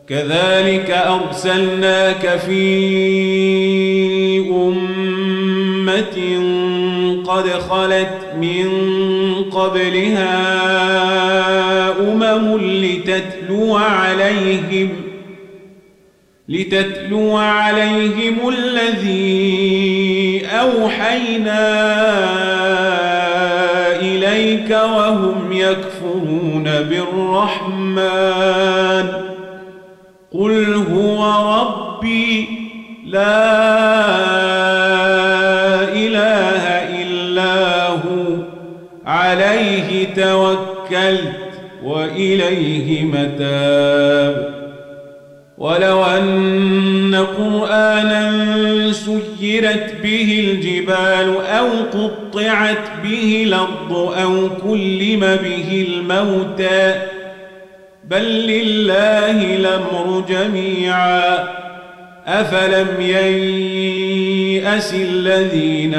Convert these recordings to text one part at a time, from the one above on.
كذلك أرسلناك في أمة قد خلت من قبلها لتتلو عليهم الذي أوحينا إليك وهم يكفرون بالرحمن قل هو ربي لا إله إلا هو عليه توكلت وإليه متاب ولو أن قرآنا سيرت به الجبال أو قطعت به الأرض أو كلم به الموتى بل لله الأمر جميعا أفلم ييأس الذين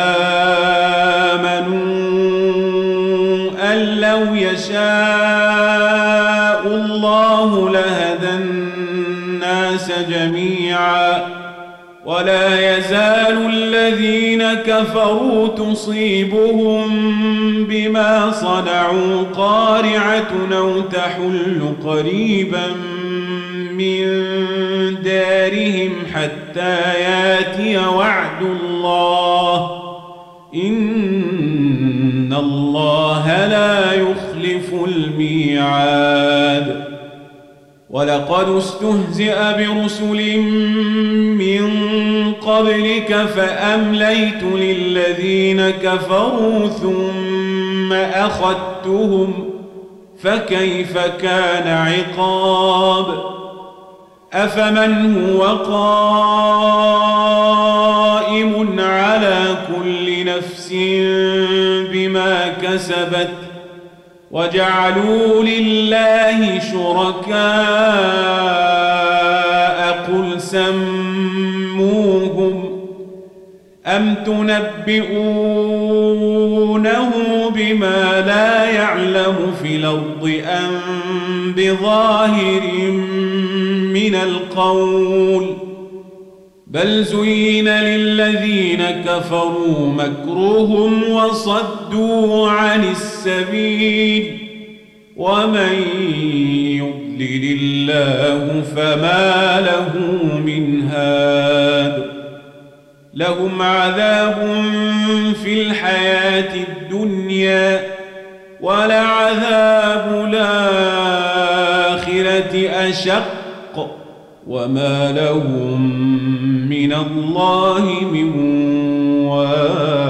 آمنوا أن لو يشاء الله لهدى الناس جميعا ولا يزال الذين كفروا تصيبهم بما صنعوا قارعة أو تحل قريبا من دارهم حتى ياتي وعد الله إن الله لا يخلف الميعاد ولقد استهزئ برسل من قبلك فأمليت للذين كفروا ثم أخذتهم فكيف كان عقاب أفمن هو قائم على كل نفس بما كسبت وجعلوا لله شركاء قل سموهم أم تنبئونه بما لا يعلم في الأرض أم بظاهر من القول بل زين للذين كفروا مكرهم وصدوا عن السبيل ومن يضلل الله فما له من هاد لهم عذاب في الحياة الدنيا ولعذاب الآخرة أشق وما لهم من الله من واق